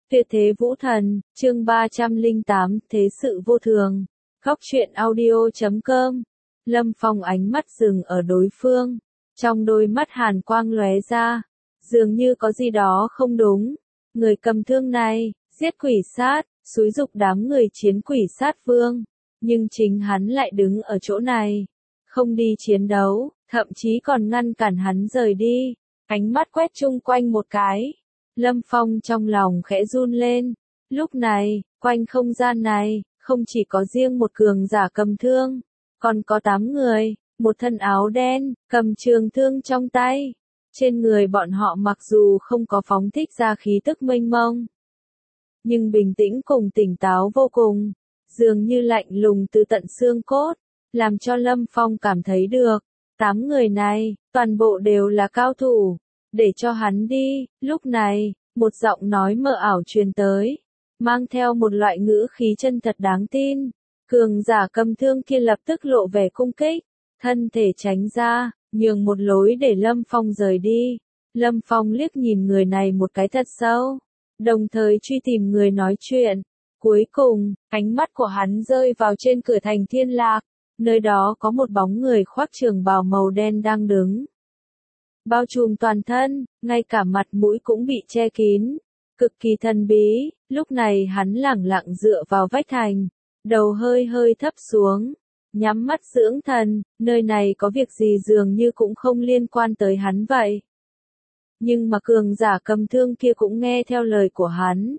Tuyệt thế vũ thần, chương 308, thế sự vô thường. Góc truyện audio.com. Lâm Phong ánh mắt dừng ở đối phương, trong đôi mắt hàn quang lóe ra, dường như có gì đó không đúng. Người cầm thương này, giết quỷ sát, xúi giục đám người chiến quỷ sát vương, nhưng chính hắn lại đứng ở chỗ này, không đi chiến đấu, thậm chí còn ngăn cản hắn rời đi. Ánh mắt quét chung quanh một cái, Lâm Phong trong lòng khẽ run lên. Lúc này, quanh không gian này, không chỉ có riêng một cường giả cầm thương, còn có 8 người, một thân áo đen, cầm trường thương trong tay. Trên người bọn họ mặc dù không có phóng thích ra khí tức mênh mông, nhưng bình tĩnh cùng tỉnh táo vô cùng, dường như lạnh lùng từ tận xương cốt, làm cho Lâm Phong cảm thấy được. 8 người này, toàn bộ đều là cao thủ. Để cho hắn đi. Lúc này, một giọng nói mờ ảo truyền tới, mang theo một loại ngữ khí chân thật đáng tin. Cường giả cầm thương kia lập tức lộ vẻ cung kích, thân thể tránh ra, nhường một lối để Lâm Phong rời đi. Lâm Phong liếc nhìn người này một cái thật sâu, đồng thời truy tìm người nói chuyện. Cuối cùng, ánh mắt của hắn rơi vào trên cửa thành Thiên Lạc, nơi đó có một bóng người khoác trường bào màu đen đang đứng, bao trùm toàn thân, ngay cả mặt mũi cũng bị che kín, cực kỳ thần bí. Lúc này hắn lẳng lặng dựa vào vách thành, đầu hơi hơi thấp xuống, nhắm mắt dưỡng thần. Nơi này có việc gì dường như cũng không liên quan tới hắn vậy. Nhưng mà cường giả cầm thương kia cũng nghe theo lời của hắn.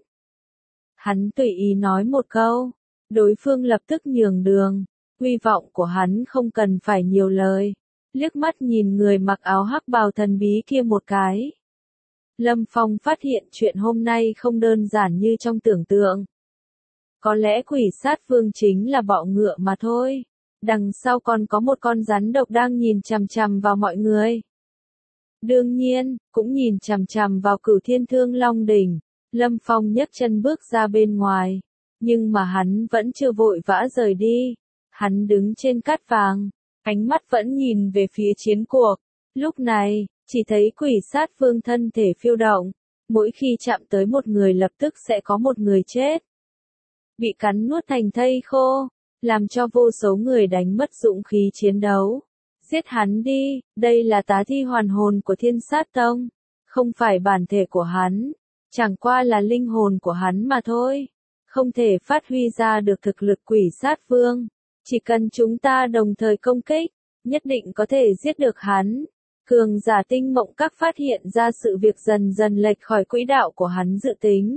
Hắn tùy ý nói một câu, đối phương lập tức nhường đường. Hy vọng của hắn không cần phải nhiều lời. Liếc mắt nhìn người mặc áo hắc bào thần bí kia một cái, Lâm Phong phát hiện chuyện hôm nay không đơn giản như trong tưởng tượng. Có lẽ quỷ sát vương chính là bọ ngựa mà thôi. Đằng sau còn có một con rắn độc đang nhìn chằm chằm vào mọi người. Đương nhiên, cũng nhìn chằm chằm vào Cửu Thiên Thương Long đỉnh. Lâm Phong nhấc chân bước ra bên ngoài, nhưng mà hắn vẫn chưa vội vã rời đi. Hắn đứng trên cát vàng, ánh mắt vẫn nhìn về phía chiến cuộc. Lúc này, chỉ thấy quỷ sát vương thân thể phiêu động, mỗi khi chạm tới một người lập tức sẽ có một người chết, bị cắn nuốt thành thây khô, làm cho vô số người đánh mất dũng khí chiến đấu. Giết hắn đi, đây là tá thi hoàn hồn của Thiên Sát Tông, không phải bản thể của hắn, chẳng qua là linh hồn của hắn mà thôi, không thể phát huy ra được thực lực quỷ sát vương. Chỉ cần chúng ta đồng thời công kích, nhất định có thể giết được hắn. Cường giả Tinh Mộng Các phát hiện ra sự việc dần dần lệch khỏi quỹ đạo của hắn dự tính.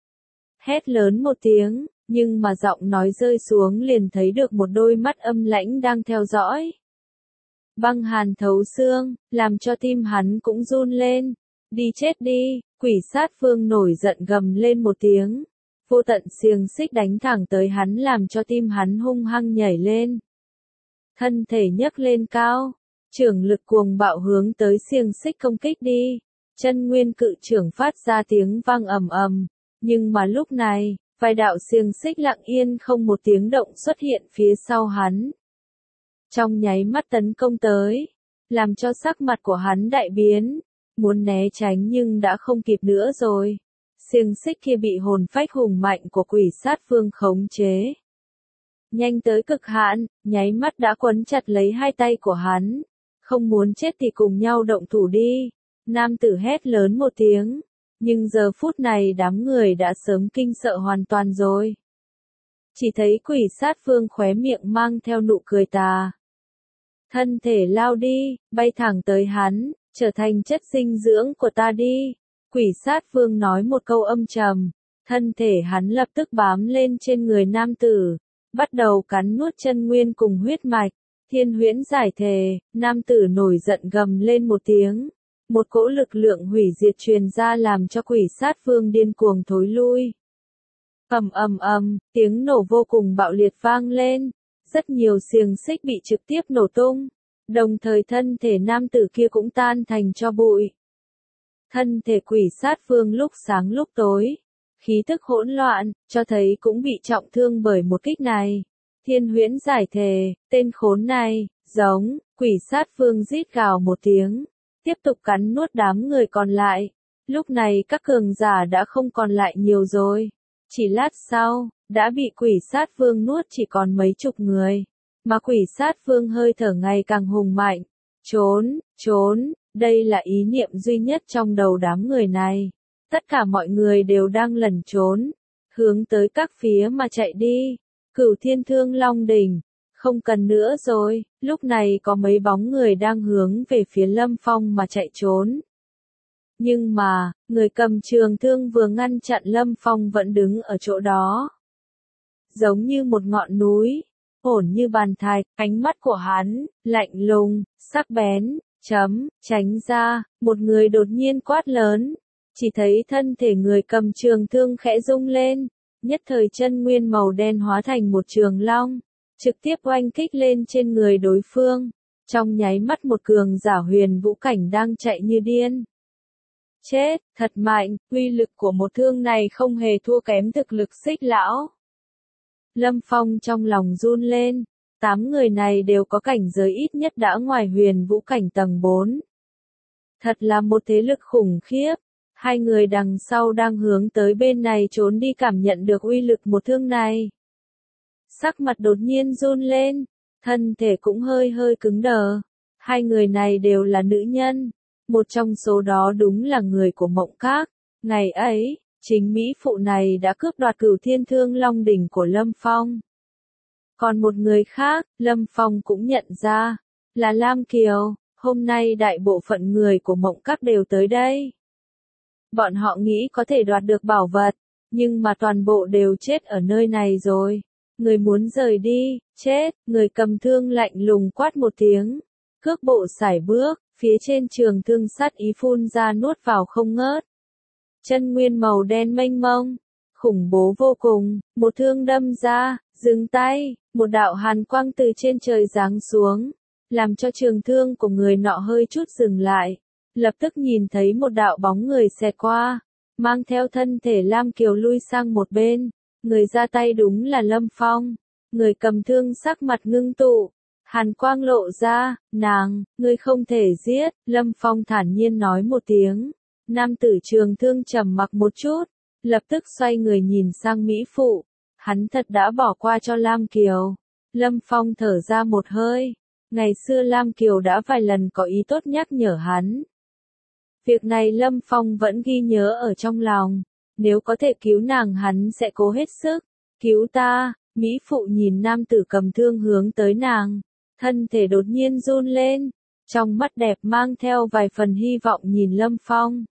Hét lớn một tiếng, nhưng mà giọng nói rơi xuống liền thấy được một đôi mắt âm lãnh đang theo dõi. Băng hàn thấu xương, làm cho tim hắn cũng run lên. Đi chết đi, quỷ sát vương nổi giận gầm lên một tiếng. Vô tận xiềng xích đánh thẳng tới hắn làm cho tim hắn hung hăng nhảy lên. Thân thể nhấc lên cao, trưởng lực cuồng bạo hướng tới xiềng xích công kích đi. Chân nguyên cự trưởng phát ra tiếng vang ầm ầm, nhưng mà lúc này, vài đạo xiềng xích lặng yên không một tiếng động xuất hiện phía sau hắn. Trong nháy mắt tấn công tới, làm cho sắc mặt của hắn đại biến, muốn né tránh nhưng đã không kịp nữa rồi. Xiềng xích kia bị hồn phách hùng mạnh của quỷ sát vương khống chế, nhanh tới cực hạn, nháy mắt đã quấn chặt lấy hai tay của hắn. Không muốn chết thì cùng nhau động thủ đi. Nam tử hét lớn một tiếng, nhưng giờ phút này đám người đã sớm kinh sợ hoàn toàn rồi. Chỉ thấy quỷ sát vương khóe miệng mang theo nụ cười tà, thân thể lao đi, bay thẳng tới hắn, trở thành chất dinh dưỡng của ta đi. Quỷ sát vương nói một câu âm trầm, thân thể hắn lập tức bám lên trên người nam tử, bắt đầu cắn nuốt chân nguyên cùng huyết mạch. Thiên huyễn giải thề, nam tử nổi giận gầm lên một tiếng, một cỗ lực lượng hủy diệt truyền ra làm cho quỷ sát vương điên cuồng thối lui. Ầm ầm ầm, tiếng nổ vô cùng bạo liệt vang lên, rất nhiều xiềng xích bị trực tiếp nổ tung, đồng thời thân thể nam tử kia cũng tan thành tro bụi. Thân thể quỷ sát vương lúc sáng lúc tối, khí tức hỗn loạn, cho thấy cũng bị trọng thương bởi một kích này. Thiên huyễn giải thề, tên khốn này, giống, quỷ sát vương rít gào một tiếng, tiếp tục cắn nuốt đám người còn lại. Lúc này các cường giả đã không còn lại nhiều rồi. Chỉ lát sau, đã bị quỷ sát vương nuốt chỉ còn mấy chục người. Mà quỷ sát vương hơi thở ngày càng hùng mạnh. Trốn, trốn, đây là ý niệm duy nhất trong đầu đám người này. Tất cả mọi người đều đang lẩn trốn, hướng tới các phía mà chạy đi. Cửu Thiên Thương Long Đỉnh, không cần nữa rồi, lúc này có mấy bóng người đang hướng về phía Lâm Phong mà chạy trốn. Nhưng mà, người cầm trường thương vừa ngăn chặn Lâm Phong vẫn đứng ở chỗ đó. Giống như một ngọn núi, ổn như bàn thạch, ánh mắt của hắn, lạnh lùng, sắc bén, tránh ra, một người đột nhiên quát lớn. Chỉ thấy thân thể người cầm trường thương khẽ rung lên, nhất thời chân nguyên màu đen hóa thành một trường long, trực tiếp oanh kích lên trên người đối phương. Trong nháy mắt một cường giả huyền vũ cảnh đang chạy như điên. Chết, thật mạnh, uy lực của một thương này không hề thua kém thực lực Xích lão. Lâm Phong trong lòng run lên, 8 người này đều có cảnh giới ít nhất đã ngoài huyền vũ cảnh tầng 4. Thật là một thế lực khủng khiếp. Hai người đằng sau đang hướng tới bên này trốn đi cảm nhận được uy lực một thương này. Sắc mặt đột nhiên run lên, thân thể cũng hơi hơi cứng đờ. Hai người này đều là nữ nhân, một trong số đó đúng là người của Mộng Các. Ngày ấy, chính mỹ phụ này đã cướp đoạt Cửu Thiên Thương Long Đỉnh của Lâm Phong. Còn một người khác, Lâm Phong cũng nhận ra, là Lam Kiều. Hôm nay đại bộ phận người của Mộng Các đều tới đây. Bọn họ nghĩ có thể đoạt được bảo vật, nhưng mà toàn bộ đều chết ở nơi này rồi. Người muốn rời đi, chết, người cầm thương lạnh lùng quát một tiếng. Cước bộ sải bước, phía trên trường thương sát ý phun ra nuốt vào không ngớt. Chân nguyên màu đen mênh mông, khủng bố vô cùng, một thương đâm ra, dừng tay, một đạo hàn quang từ trên trời giáng xuống, làm cho trường thương của người nọ hơi chút dừng lại. Lập tức nhìn thấy một đạo bóng người xẹt qua, mang theo thân thể Lam Kiều lui sang một bên, người ra tay đúng là Lâm Phong, người cầm thương sắc mặt ngưng tụ, hàn quang lộ ra, nàng, ngươi không thể giết, Lâm Phong thản nhiên nói một tiếng, nam tử trường thương trầm mặc một chút, lập tức xoay người nhìn sang mỹ phụ, hắn thật đã bỏ qua cho Lam Kiều, Lâm Phong thở ra một hơi, ngày xưa Lam Kiều đã vài lần có ý tốt nhắc nhở hắn. Việc này Lâm Phong vẫn ghi nhớ ở trong lòng, nếu có thể cứu nàng hắn sẽ cố hết sức. Cứu ta, mỹ phụ nhìn nam tử cầm thương hướng tới nàng, thân thể đột nhiên run lên, trong mắt đẹp mang theo vài phần hy vọng nhìn Lâm Phong.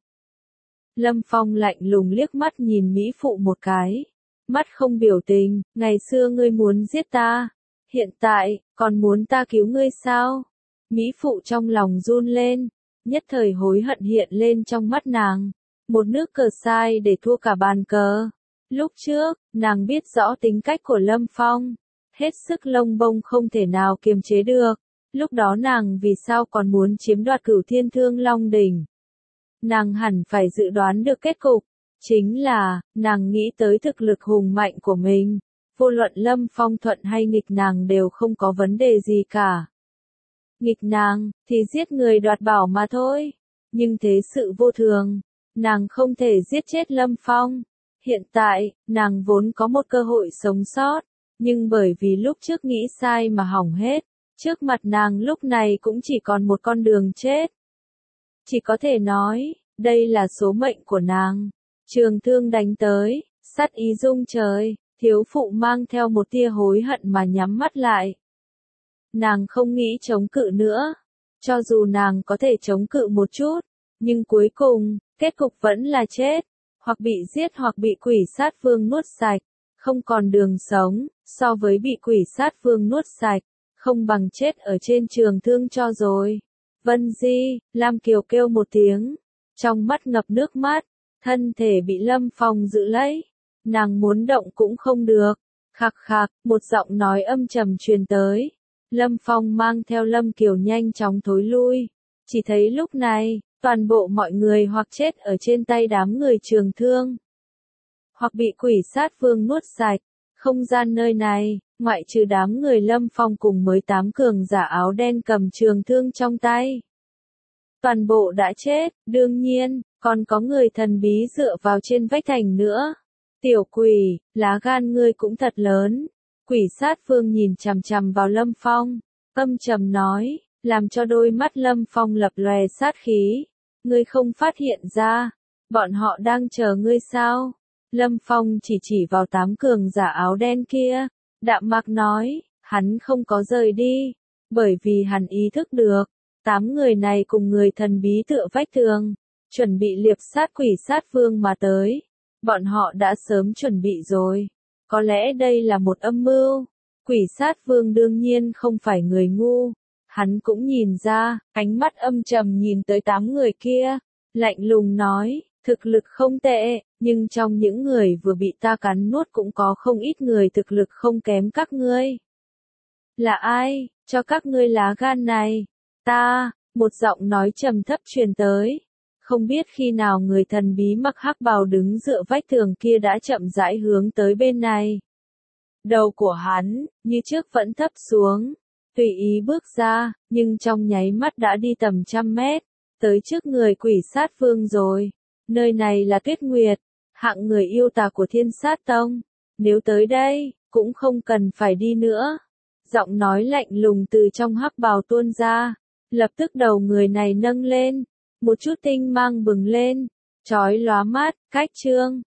Lâm Phong lạnh lùng liếc mắt nhìn mỹ phụ một cái, mắt không biểu tình, ngày xưa ngươi muốn giết ta, hiện tại, còn muốn ta cứu ngươi sao? Mỹ phụ trong lòng run lên. Nhất thời hối hận hiện lên trong mắt nàng, một nước cờ sai để thua cả bàn cờ. Lúc trước, nàng biết rõ tính cách của Lâm Phong, hết sức lông bông không thể nào kiềm chế được. Lúc đó nàng vì sao còn muốn chiếm đoạt Cửu Thiên Thương Long Đỉnh? Nàng hẳn phải dự đoán được kết cục, chính là, nàng nghĩ tới thực lực hùng mạnh của mình, vô luận Lâm Phong thuận hay nghịch nàng đều không có vấn đề gì cả. Nghịch nàng, thì giết người đoạt bảo mà thôi. Nhưng thế sự vô thường, nàng không thể giết chết Lâm Phong. Hiện tại, nàng vốn có một cơ hội sống sót, nhưng bởi vì lúc trước nghĩ sai mà hỏng hết, trước mặt nàng lúc này cũng chỉ còn một con đường chết. Chỉ có thể nói, đây là số mệnh của nàng. Trường thương đánh tới, sát ý rung trời, thiếu phụ mang theo một tia hối hận mà nhắm mắt lại. Nàng không nghĩ chống cự nữa. Cho dù nàng có thể chống cự một chút, nhưng cuối cùng, kết cục vẫn là chết, hoặc bị giết hoặc bị quỷ sát vương nuốt sạch, không còn đường sống, so với bị quỷ sát vương nuốt sạch, không bằng chết ở trên trường thương cho rồi. Vân Di, Lam Kiều kêu một tiếng, trong mắt ngập nước mắt, thân thể bị Lâm Phong giữ lấy, nàng muốn động cũng không được, khạc khạc, một giọng nói âm trầm truyền tới. Lâm Phong mang theo Lâm Kiều nhanh chóng thối lui, chỉ thấy lúc này, toàn bộ mọi người hoặc chết ở trên tay đám người trường thương, hoặc bị quỷ sát vương nuốt sạch, không gian nơi này, ngoại trừ đám người Lâm Phong cùng mới 8 cường giả áo đen cầm trường thương trong tay. toàn bộ đã chết, đương nhiên, còn có người thần bí dựa vào trên vách thành nữa. Tiểu quỷ, lá gan ngươi cũng thật lớn. Quỷ sát vương nhìn chằm chằm vào Lâm Phong, âm trầm nói, làm cho đôi mắt Lâm Phong lập lòe sát khí. Ngươi không phát hiện ra, bọn họ đang chờ ngươi sao? Lâm Phong chỉ vào 8 cường giả áo đen kia, đạm mạc nói, hắn không có rời đi, bởi vì hắn ý thức được, 8 người này cùng người thần bí tựa vách tường, chuẩn bị liệp sát quỷ sát vương mà tới. Bọn họ đã sớm chuẩn bị rồi. Có lẽ đây là một âm mưu. Quỷ sát vương đương nhiên không phải người ngu. Hắn cũng nhìn ra, ánh mắt âm trầm nhìn tới 8 người kia. Lạnh lùng nói, thực lực không tệ, nhưng trong những người vừa bị ta cắn nuốt cũng có không ít người thực lực không kém các ngươi. Là ai, cho các ngươi lá gan này? Ta, một giọng nói trầm thấp truyền tới. Không biết khi nào người thần bí mặc hắc bào đứng dựa vách tường kia đã chậm rãi hướng tới bên này. Đầu của hắn, như trước vẫn thấp xuống, tùy ý bước ra, nhưng trong nháy mắt đã đi tầm 100 mét, tới trước người quỷ sát vương rồi. Nơi này là Tuyết Nguyệt, hạng người yêu tà của Thiên Sát Tông. Nếu tới đây, cũng không cần phải đi nữa. Giọng nói lạnh lùng từ trong hắc bào tuôn ra, lập tức đầu người này nâng lên. Một chút tinh mang bừng lên, chói lóa mắt, cách chương.